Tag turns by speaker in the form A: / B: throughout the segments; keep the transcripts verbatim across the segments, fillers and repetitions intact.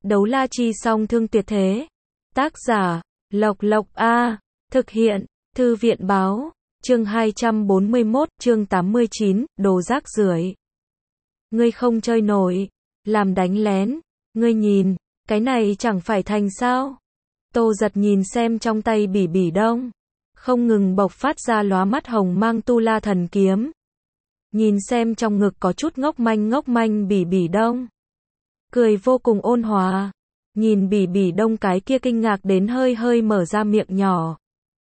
A: Đấu la chi song thương tuyệt thế. Tác giả, Lộc Lộc A. Thực hiện, Thư viện báo. Chương hai trăm bốn mươi mốt, chương tám mươi chín, đồ rác rưởi. Ngươi không chơi nổi. Làm đánh lén. Ngươi nhìn, cái này chẳng phải thành sao. Tô Giật nhìn xem trong tay bỉ bỉ đông. Không ngừng bộc phát ra lóa mắt hồng mang tu la thần kiếm. Nhìn xem trong ngực có chút ngốc manh ngốc manh bỉ bỉ đông. Cười vô cùng ôn hòa. Nhìn bỉ bỉ đông cái kia kinh ngạc đến hơi hơi mở ra miệng nhỏ.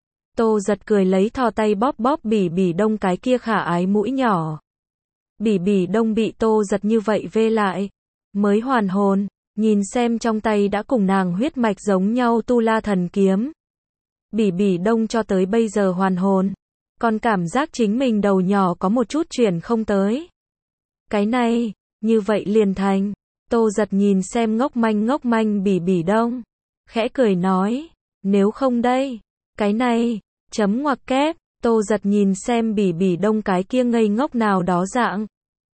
A: Tô Giật cười lấy thò tay bóp bóp bỉ bỉ đông cái kia khả ái mũi nhỏ. Bỉ bỉ đông bị Tô Giật như vậy vê lại. Mới hoàn hồn, nhìn xem trong tay đã cùng nàng huyết mạch giống nhau tu la thần kiếm. Bỉ bỉ đông cho tới bây giờ hoàn hồn. Còn cảm giác chính mình đầu nhỏ có một chút chuyển không tới. Cái này, như vậy liền thành. Tô Giật nhìn xem ngốc manh ngốc manh bỉ bỉ đông. Khẽ cười nói, nếu không đây, cái này, chấm ngoặc kép. Tô Giật nhìn xem bỉ bỉ đông cái kia ngây ngốc nào đó dạng.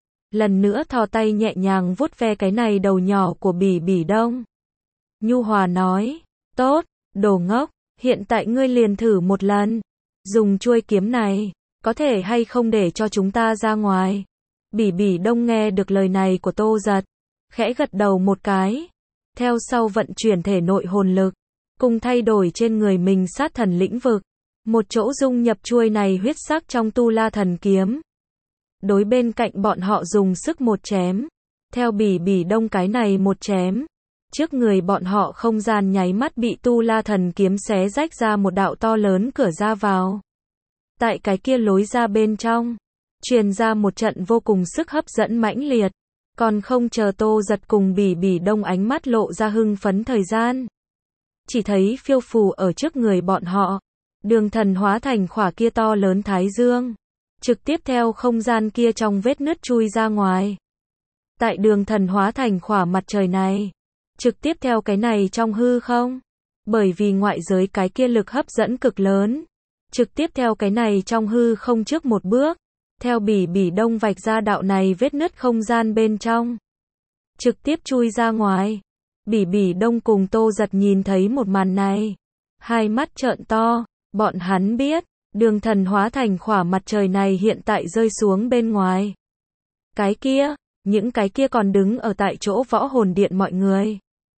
A: Lần nữa thò tay nhẹ nhàng vuốt ve cái này đầu nhỏ của bỉ bỉ đông. Nhu hòa nói, tốt, đồ ngốc, hiện tại ngươi liền thử một lần. Dùng chuôi kiếm này, có thể hay không để cho chúng ta ra ngoài. Bỉ bỉ đông nghe được lời này của Tô Giật. Khẽ gật đầu một cái. Theo sau vận chuyển thể nội hồn lực. Cùng thay đổi trên người mình sát thần lĩnh vực. Một chỗ dung nhập chuôi này huyết sắc trong tu la thần kiếm. Đối bên cạnh bọn họ dùng sức một chém. Theo bỉ bỉ đông cái này một chém. Trước người bọn họ không gian nháy mắt bị tu la thần kiếm xé rách ra một đạo to lớn cửa ra vào. Tại cái kia lối ra bên trong. Truyền ra một trận vô cùng sức hấp dẫn mãnh liệt. Còn không chờ Tô Giật cùng bỉ bỉ đông ánh mắt lộ ra hưng phấn thời gian. Chỉ thấy phiêu phù ở trước người bọn họ. Đường thần hóa thành khỏa kia to lớn thái dương. Trực tiếp theo không gian kia trong vết nứt chui ra ngoài. Tại đường thần hóa thành khỏa mặt trời này. Trực tiếp theo cái này trong hư không. Bởi vì ngoại giới cái kia lực hấp dẫn cực lớn. Trực tiếp theo cái này trong hư không trước một bước. Theo bỉ bỉ đông vạch ra đạo này vết nứt không gian bên trong. Trực tiếp chui ra ngoài. Bỉ bỉ đông cùng Tô Giật nhìn thấy một màn này. Hai mắt trợn to. Bọn hắn biết. Đường thần hóa thành khỏa mặt trời này hiện tại rơi xuống bên ngoài. Cái kia. Những cái kia còn đứng ở tại chỗ võ hồn điện mọi người.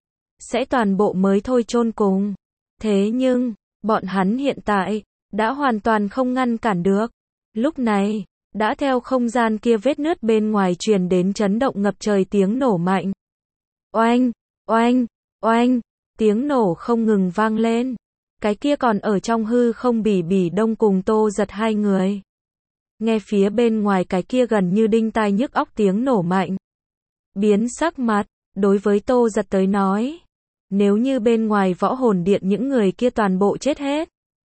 A: Sẽ toàn bộ mới thôi chôn cùng. Thế nhưng. Bọn hắn hiện tại. Đã hoàn toàn không ngăn cản được. Lúc này. Đã theo không gian kia vết nứt bên ngoài truyền đến chấn động ngập trời tiếng nổ mạnh. Oanh, oanh, oanh, tiếng nổ không ngừng vang lên. Cái kia còn ở trong hư không bỉ bỉ đông cùng Tô Giật hai người. Nghe phía bên ngoài cái kia gần như đinh tai nhức óc tiếng nổ mạnh. Biến sắc mặt, đối với Tô Giật tới nói. Nếu như bên ngoài võ hồn điện những người kia toàn bộ chết hết.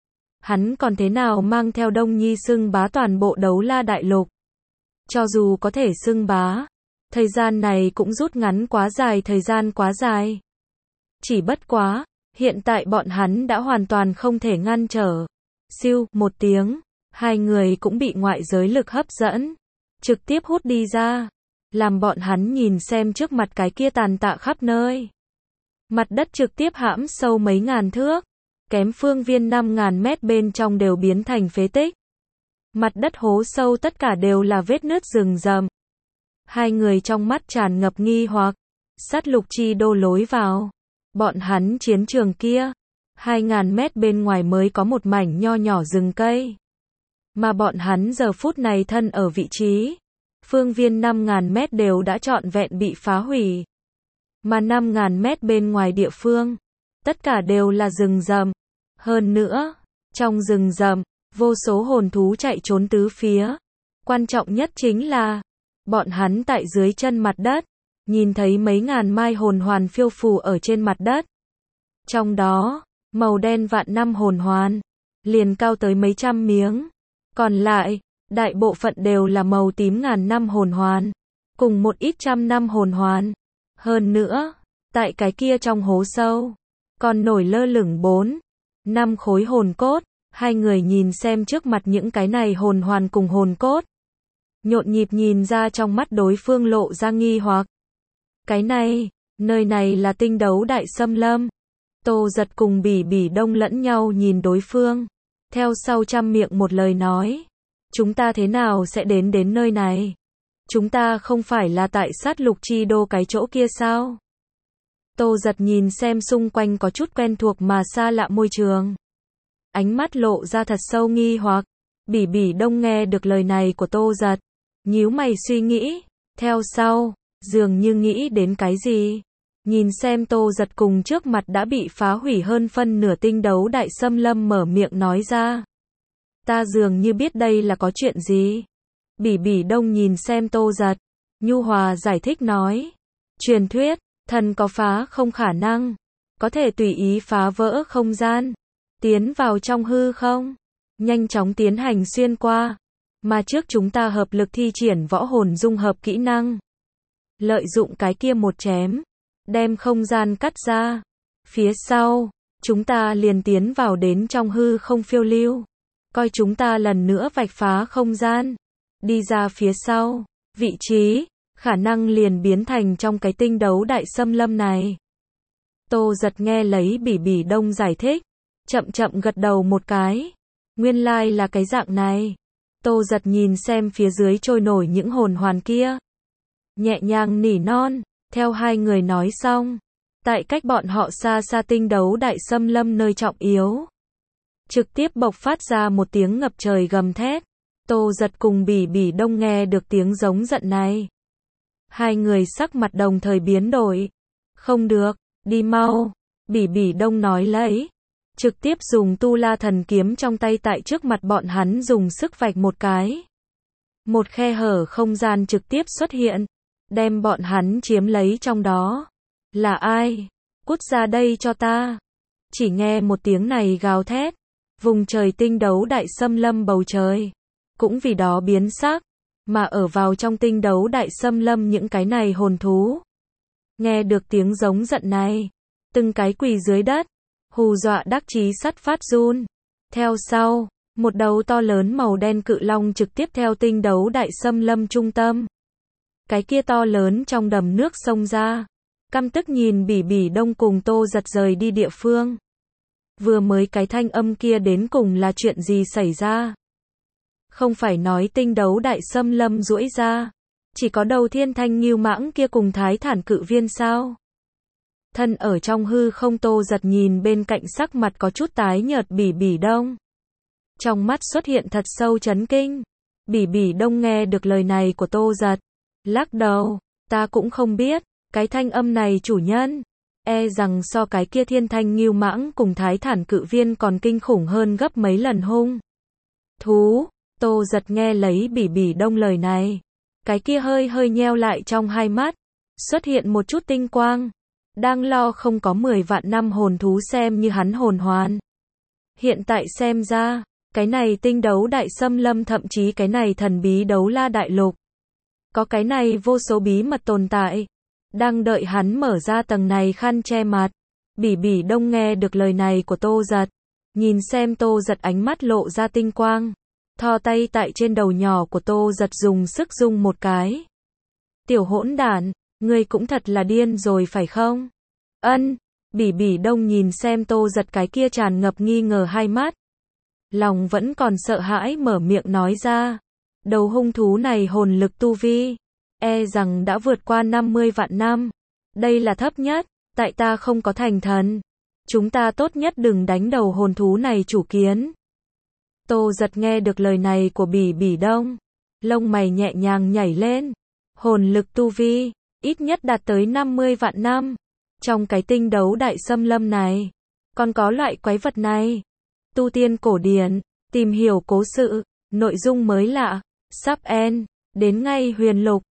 A: Hắn còn thế nào mang theo Đông Nhi xưng bá toàn bộ đấu la đại lục. Cho dù có thể xưng bá, thời gian này cũng rút ngắn quá dài thời gian quá dài. Chỉ bất quá, hiện tại bọn hắn đã hoàn toàn không thể ngăn trở. Siêu, một tiếng, hai người cũng bị ngoại giới lực hấp dẫn. Trực tiếp hút đi ra. Làm bọn hắn nhìn xem trước mặt cái kia tàn tạ khắp nơi. Mặt đất trực tiếp hãm sâu mấy ngàn thước. Kém phương viên năm ngàn mét bên trong đều biến thành phế tích. Mặt đất hố sâu tất cả đều là vết nứt rừng rậm. Hai người trong mắt tràn ngập nghi hoặc. Sát lục chi đô lối vào. Bọn hắn chiến trường kia. Hai ngàn mét bên ngoài mới có một mảnh nho nhỏ rừng cây. Mà bọn hắn giờ phút này thân ở vị trí. Phương viên năm ngàn mét đều đã trọn vẹn bị phá hủy. Mà năm ngàn mét bên ngoài địa phương. Tất cả đều là rừng rậm. Hơn nữa, trong rừng rậm, vô số hồn thú chạy trốn tứ phía. Quan trọng nhất chính là, bọn hắn tại dưới chân mặt đất, nhìn thấy mấy ngàn mai hồn hoàn phiêu phù ở trên mặt đất. Trong đó, màu đen vạn năm hồn hoàn, liền cao tới mấy trăm miếng. Còn lại, đại bộ phận đều là màu tím ngàn năm hồn hoàn, cùng một ít trăm năm hồn hoàn. Hơn nữa, tại cái kia trong hố sâu, còn nổi lơ lửng bốn, năm khối hồn cốt. Hai người nhìn xem trước mặt những cái này hồn hoàn cùng hồn cốt. Nhộn nhịp nhìn ra trong mắt đối phương lộ ra nghi hoặc. Cái này, Nơi này là tinh đấu đại xâm lâm. Tô Giật cùng Bỉ Bỉ Đông lẫn nhau nhìn đối phương. Theo sau trăm miệng một lời nói. Chúng ta thế nào sẽ đến đến nơi này? Chúng ta không phải là tại sát lục chi đô cái chỗ kia sao? Tô Giật nhìn xem xung quanh có chút quen thuộc mà xa lạ môi trường. Ánh mắt lộ ra thật sâu nghi hoặc. Bỉ Bỉ Đông nghe được lời này của Tô Giật. Nhíu mày suy nghĩ. Theo sau, dường như nghĩ đến cái gì. Nhìn xem Tô Giật cùng trước mặt đã bị phá hủy hơn phân nửa tinh đấu đại xâm lâm mở miệng nói ra. Ta dường như biết đây là có chuyện gì. Bỉ Bỉ Đông nhìn xem Tô Giật. Nhu hòa giải thích nói. Truyền thuyết, thần có phá không khả năng. Có thể tùy ý phá vỡ không gian. Tiến vào trong hư không. Nhanh chóng tiến hành xuyên qua. Mà trước chúng ta hợp lực thi triển võ hồn dung hợp kỹ năng. Lợi dụng cái kia một chém. Đem không gian cắt ra. Phía sau, chúng ta liền tiến vào đến trong hư không phiêu lưu. Coi chúng ta lần nữa vạch phá không gian. Đi ra phía sau, vị trí, khả năng liền biến thành trong cái tinh đấu đại xâm lâm này. Tô Giật nghe lấy Bỉ Bỉ Đông giải thích. Chậm chậm gật đầu một cái. Nguyên lai là cái dạng này. Tô Giật nhìn xem phía dưới trôi nổi những hồn hoàn kia. Nhẹ nhàng nỉ non. Theo hai người nói xong. Tại cách bọn họ xa xa tinh đấu đại xâm lâm nơi trọng yếu. Trực tiếp bộc phát ra một tiếng ngập trời gầm thét. Tô Giật cùng Bỉ Bỉ Đông nghe được tiếng giống giận này. Hai người sắc mặt đồng thời biến đổi. Không được, đi mau. Bỉ Bỉ Đông nói lấy. Trực tiếp dùng tu la thần kiếm trong tay tại trước mặt bọn hắn dùng sức vạch một cái. Một khe hở không gian trực tiếp xuất hiện. Đem bọn hắn chiếm lấy trong đó. Là ai? Cút ra đây cho ta. Chỉ nghe một tiếng này gào thét. Vùng trời tinh đấu đại xâm lâm bầu trời. Cũng vì đó biến sắc. Mà ở vào trong tinh đấu đại xâm lâm những cái này hồn thú. Nghe được tiếng giống giận này. Từng cái quỳ dưới đất. Hù dọa đắc chí sắt phát run. Theo sau, một đầu to lớn màu đen cự long trực tiếp theo tinh đấu đại xâm lâm trung tâm. Cái kia to lớn trong đầm nước xông ra. Căm tức nhìn Bỉ Bỉ Đông cùng Tô Giật rời đi địa phương. Vừa mới cái thanh âm kia đến cùng là chuyện gì xảy ra? Không phải nói tinh đấu đại xâm lâm duỗi ra. Chỉ có đầu thiên thanh ngưu mãng kia cùng thái thản cự viên sao? Thân ở trong hư không Tô Giật nhìn bên cạnh sắc mặt có chút tái nhợt Bỉ Bỉ Đông. Trong mắt xuất hiện thật sâu chấn kinh. Bỉ Bỉ Đông nghe được lời này của Tô Giật. Lắc đầu, ta cũng không biết, cái thanh âm này chủ nhân. E rằng so cái kia thiên thanh ngưu mãng cùng thái thản cự viên còn kinh khủng hơn gấp mấy lần hung. Thú, Tô Giật nghe lấy Bỉ Bỉ Đông lời này. Cái kia hơi hơi nheo lại trong hai mắt. Xuất hiện một chút tinh quang. Đang lo không có mười vạn năm hồn thú xem như hắn hồn hoàn. Hiện tại xem ra, cái này tinh đấu đại xâm lâm thậm chí cái này thần bí đấu la đại lục. Có cái này vô số bí mật tồn tại. Đang đợi hắn mở ra tầng này khăn che mặt. Bỉ Bỉ Đông nghe được lời này của Tô Giật. Nhìn xem Tô Giật ánh mắt lộ ra tinh quang. Thò tay tại trên đầu nhỏ của Tô Giật dùng sức rung một cái. Tiểu hỗn đản, ngươi cũng thật là điên rồi phải không? Ân, Bỉ Bỉ Đông nhìn xem Tô Giật cái kia tràn ngập nghi ngờ hai mắt. Lòng vẫn còn sợ hãi mở miệng nói ra. Đầu hung thú này hồn lực tu vi. E rằng đã vượt qua năm mươi vạn năm. Đây là thấp nhất, tại ta không có thành thần. Chúng ta tốt nhất đừng đánh đầu hồn thú này chủ kiến. Tô Giật nghe được lời này của Bỉ Bỉ Đông. Lông mày nhẹ nhàng nhảy lên. Hồn lực tu vi, ít nhất đạt tới năm mươi vạn năm. Trong cái tinh đấu đại xâm lâm này, còn có loại quái vật này. Tu tiên cổ điển, tìm hiểu cố sự, nội dung mới lạ, sắp end, đến ngay huyền lục.